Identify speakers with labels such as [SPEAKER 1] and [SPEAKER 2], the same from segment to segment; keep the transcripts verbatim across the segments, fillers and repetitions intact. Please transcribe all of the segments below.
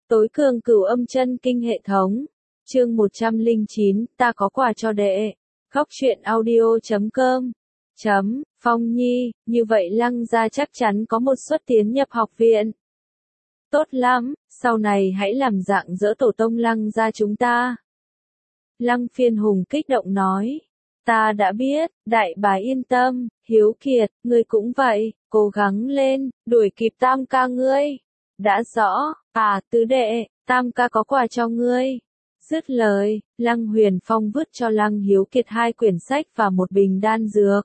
[SPEAKER 1] Tối cường cửu âm chân kinh hệ thống. Chương một trăm lẻ chín, ta có quà cho đệ. Góc truyện audio chấm com. Chấm, Phong Nhi, như vậy Lăng gia chắc chắn có một suất tiến nhập học viện. Tốt lắm, sau này hãy làm dạng dỡ tổ tông Lăng gia chúng ta. Lăng Phiên Hùng kích động nói. Ta đã biết, đại bá yên tâm, Hiếu Kiệt, ngươi cũng vậy, cố gắng lên, đuổi kịp tam ca ngươi. Đã rõ, à tứ đệ, tam ca có quà cho ngươi. Dứt lời, Lăng Huyền Phong vứt cho Lăng Hiếu Kiệt hai quyển sách và một bình đan dược.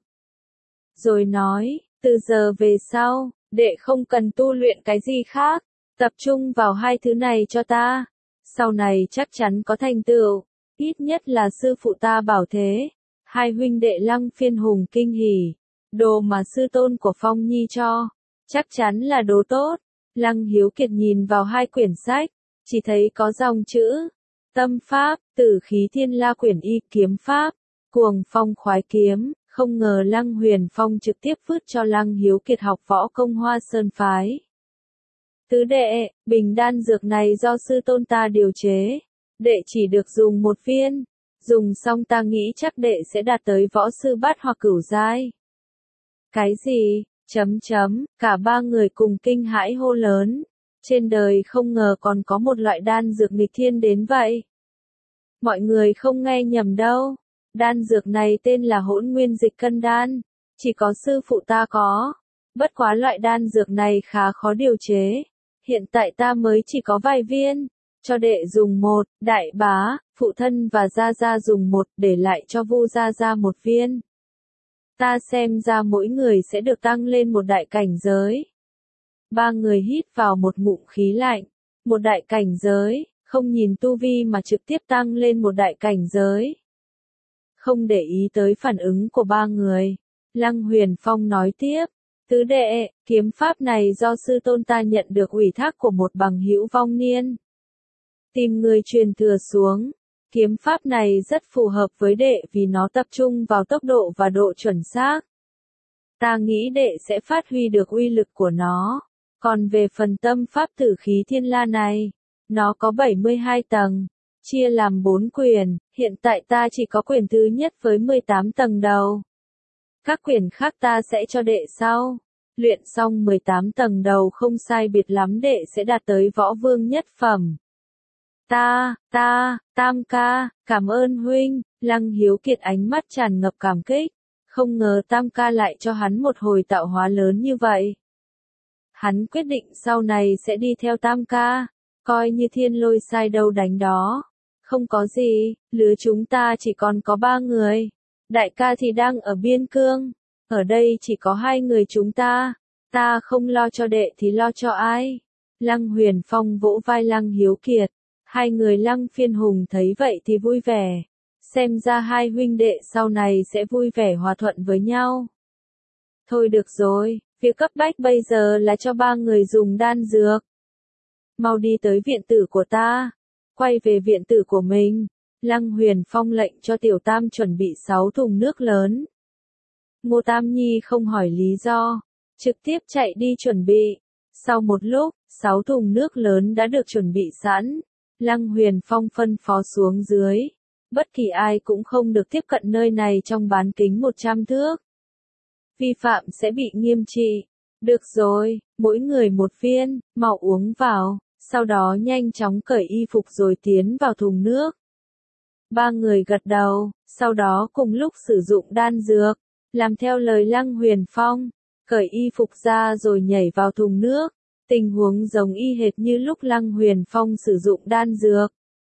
[SPEAKER 1] Rồi nói, từ giờ về sau, đệ không cần tu luyện cái gì khác, tập trung vào hai thứ này cho ta. Sau này chắc chắn có thành tựu, ít nhất là sư phụ ta bảo thế. Hai huynh đệ Lăng Phiên Hùng kinh hỉ, đồ mà sư tôn của Phong Nhi cho, chắc chắn là đồ tốt. Lăng Hiếu Kiệt nhìn vào hai quyển sách, chỉ thấy có dòng chữ, tâm pháp, tử khí thiên la quyển y kiếm pháp, cuồng phong khoái kiếm, không ngờ Lăng Huyền Phong trực tiếp vứt cho Lăng Hiếu Kiệt học võ công Hoa Sơn phái. Tứ đệ, bình đan dược này do sư tôn ta điều chế, đệ chỉ được dùng một viên, dùng xong ta nghĩ chắc đệ sẽ đạt tới võ sư bát hoặc cửu giai. Cái gì? Chấm chấm, cả ba người cùng kinh hãi hô lớn. Trên đời không ngờ còn có một loại đan dược nghịch thiên đến vậy. Mọi người không nghe nhầm đâu. Đan dược này tên là Hỗn Nguyên Dịch Cân Đan. Chỉ có sư phụ ta có. Bất quá loại đan dược này khá khó điều chế. Hiện tại ta mới chỉ có vài viên. Cho đệ dùng một, đại bá, phụ thân và gia gia dùng một, để lại cho Vu gia gia một viên. Ta xem ra mỗi người sẽ được tăng lên một đại cảnh giới. Ba người hít vào một ngụm khí lạnh. Một đại cảnh giới, không nhìn tu vi mà trực tiếp tăng lên một đại cảnh giới. Không để ý tới phản ứng của ba người, Lăng Huyền Phong nói tiếp. Tứ đệ, kiếm pháp này do sư tôn ta nhận được ủy thác của một bằng hữu vong niên. Tìm người truyền thừa xuống. Kiếm pháp này rất phù hợp với đệ vì nó tập trung vào tốc độ và độ chuẩn xác. Ta nghĩ đệ sẽ phát huy được uy lực của nó. Còn về phần tâm pháp tử khí thiên la này, nó có bảy mươi hai tầng, chia làm bốn quyển, hiện tại ta chỉ có quyển thứ nhất với mười tám tầng đầu. Các quyển khác ta sẽ cho đệ sau. Luyện xong mười tám tầng đầu không sai biệt lắm đệ sẽ đạt tới võ vương nhất phẩm. Ta, ta, tam ca, cảm ơn huynh. Lăng Hiếu Kiệt ánh mắt tràn ngập cảm kích, không ngờ tam ca lại cho hắn một hồi tạo hóa lớn như vậy. Hắn quyết định sau này sẽ đi theo tam ca, coi như thiên lôi sai đâu đánh đó. Không có gì, lứa chúng ta chỉ còn có ba người. Đại ca thì đang ở biên cương, ở đây chỉ có hai người chúng ta. Ta không lo cho đệ thì lo cho ai? Lăng Huyền Phong vỗ vai Lăng Hiếu Kiệt. Hai người Lăng Phiên Hùng thấy vậy thì vui vẻ. Xem ra hai huynh đệ sau này sẽ vui vẻ hòa thuận với nhau. Thôi được rồi, việc cấp bách bây giờ là cho ba người dùng đan dược. Mau đi tới viện tử của ta. Quay về viện tử của mình, Lăng Huyền Phong lệnh cho Tiểu Tam chuẩn bị sáu thùng nước lớn. Ngô Tam Nhi không hỏi lý do, trực tiếp chạy đi chuẩn bị. Sau một lúc, sáu thùng nước lớn đã được chuẩn bị sẵn. Lăng Huyền Phong phân phó xuống dưới. Bất kỳ ai cũng không được tiếp cận nơi này trong bán kính một trăm thước. Vi phạm sẽ bị nghiêm trị. Được rồi, mỗi người một viên, mau uống vào, sau đó nhanh chóng cởi y phục rồi tiến vào thùng nước. Ba người gật đầu, sau đó cùng lúc sử dụng đan dược, làm theo lời Lăng Huyền Phong, cởi y phục ra rồi nhảy vào thùng nước. Tình huống giống y hệt như lúc Lăng Huyền Phong sử dụng đan dược.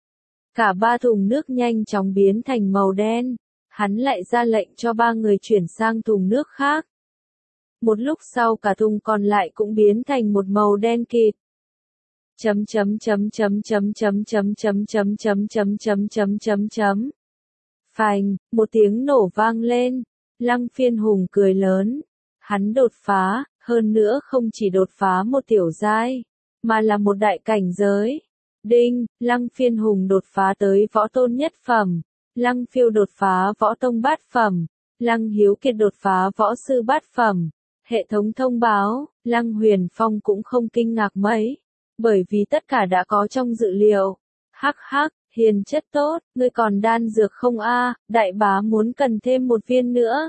[SPEAKER 1] Cả ba thùng nước nhanh chóng biến thành màu đen, hắn lại ra lệnh cho ba người chuyển sang thùng nước khác. Một lúc sau cả thùng còn lại cũng biến thành một màu đen kịt. Chấm chấm chấm chấm chấm chấm chấm chấm chấm chấm chấm chấm chấm chấm chấm. Phành, một tiếng nổ vang lên. Lăng Phiên Hùng cười lớn. Hắn đột phá, hơn nữa không chỉ đột phá một tiểu giai, mà là một đại cảnh giới. Đinh, Lăng Phiên Hùng đột phá tới võ tôn nhất phẩm, Lăng Phiêu đột phá võ tông bát phẩm, Lăng Hiếu Kiệt đột phá võ sư bát phẩm. Hệ thống thông báo, Lăng Huyền Phong cũng không kinh ngạc mấy. bởi vì tất cả đã có trong dự liệu. Hắc hắc, hiền chất tốt, ngươi còn đan dược không a? Đại bá muốn cần thêm một viên nữa.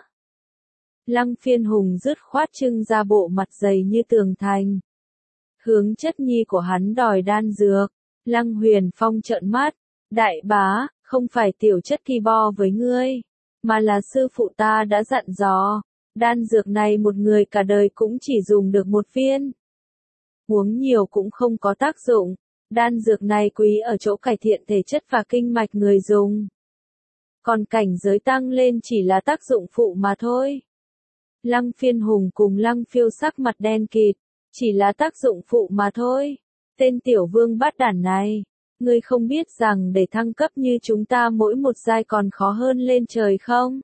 [SPEAKER 1] Lăng Phiên Hùng dứt khoát trưng ra bộ mặt dày như tường thành. Hướng chất nhi của hắn đòi đan dược. Lăng Huyền Phong trợn mắt. Đại bá, không phải tiểu chất kỳ bo với ngươi, mà là sư phụ ta đã dặn dò. Đan dược này một người cả đời cũng chỉ dùng được một viên. Uống nhiều cũng không có tác dụng. Đan dược này quý ở chỗ cải thiện thể chất và kinh mạch người dùng. Còn cảnh giới tăng lên chỉ là tác dụng phụ mà thôi. Lăng Phiên Hùng cùng Lăng Phiêu sắc mặt đen kịt, chỉ là tác dụng phụ mà thôi. Tên tiểu vương bát đản này, ngươi không biết rằng để thăng cấp như chúng ta mỗi một giai còn khó hơn lên trời không?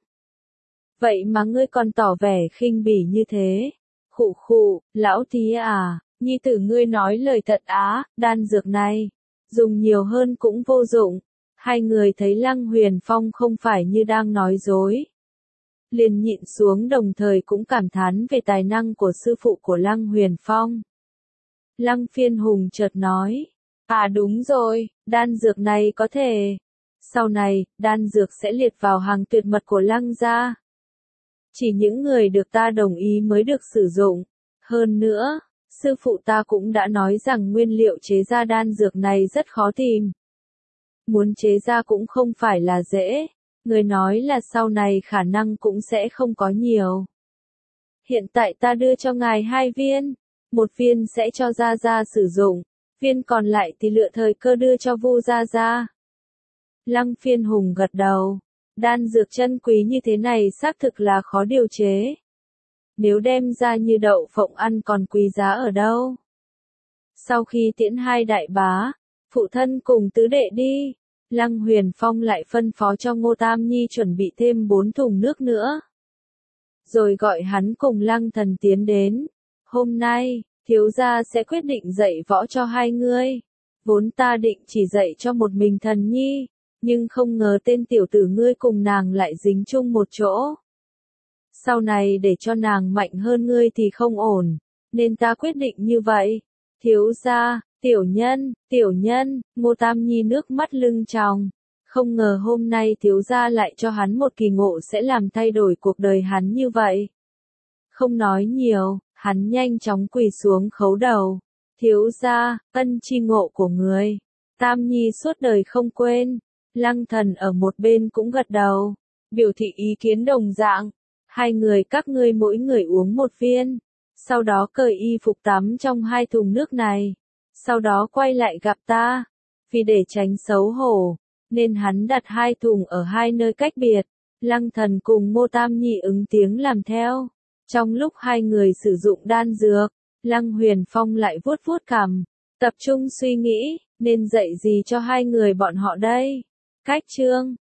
[SPEAKER 1] Vậy mà ngươi còn tỏ vẻ khinh bỉ như thế. Khụ khụ, lão tí à, nhi tử ngươi nói lời thật á, đan dược này, dùng nhiều hơn cũng vô dụng. Hai người thấy Lăng Huyền Phong không phải như đang nói dối, liền nhịn xuống, đồng thời cũng cảm thán về tài năng của sư phụ của Lăng Huyền Phong. Lăng Phiên Hùng chợt nói, à đúng rồi, đan dược này có thể, sau này, đan dược sẽ liệt vào hàng tuyệt mật của Lăng gia. Chỉ những người được ta đồng ý mới được sử dụng. Hơn nữa, sư phụ ta cũng đã nói rằng nguyên liệu chế ra đan dược này rất khó tìm. Muốn chế ra cũng không phải là dễ. Người nói là sau này khả năng cũng sẽ không có nhiều. Hiện tại ta đưa cho ngài hai viên. Một viên sẽ cho Gia Gia sử dụng. Viên còn lại thì lựa thời cơ đưa cho Vu Gia Gia. Lăng Phiên Hùng gật đầu. Đan dược chân quý như thế này xác thực là khó điều chế. Nếu đem ra như đậu phộng ăn còn quý giá ở đâu. Sau khi tiễn hai đại bá, phụ thân cùng tứ đệ đi, Lăng Huyền Phong lại phân phó cho Ngô Tam Nhi chuẩn bị thêm bốn thùng nước nữa. Rồi gọi hắn cùng Lăng Thần tiến đến. Hôm nay, thiếu gia sẽ quyết định dạy võ cho hai ngươi. Vốn ta định chỉ dạy cho một mình Thần Nhi, nhưng không ngờ tên tiểu tử ngươi cùng nàng lại dính chung một chỗ. Sau này để cho nàng mạnh hơn ngươi thì không ổn, nên ta quyết định như vậy. Thiếu gia, tiểu nhân, tiểu nhân, Ngô Tam Nhi nước mắt lưng tròng. Không ngờ hôm nay thiếu gia lại cho hắn một kỳ ngộ sẽ làm thay đổi cuộc đời hắn như vậy. Không nói nhiều, hắn nhanh chóng quỳ xuống khấu đầu. Thiếu gia, ân chi ngộ của người, Tam Nhi suốt đời không quên. Lăng Thần ở một bên cũng gật đầu, biểu thị ý kiến đồng dạng. Hai người các ngươi mỗi người uống một viên, sau đó cởi y phục tắm trong hai thùng nước này, sau đó quay lại gặp ta. Vì để tránh xấu hổ, nên hắn đặt hai thùng ở hai nơi cách biệt. Lăng Thần cùng Ngô Tam Nhi ứng tiếng làm theo. Trong lúc hai người sử dụng đan dược, Lăng Huyền Phong lại vuốt vuốt cằm, tập trung suy nghĩ, nên dạy gì cho hai người bọn họ đây? Cách chương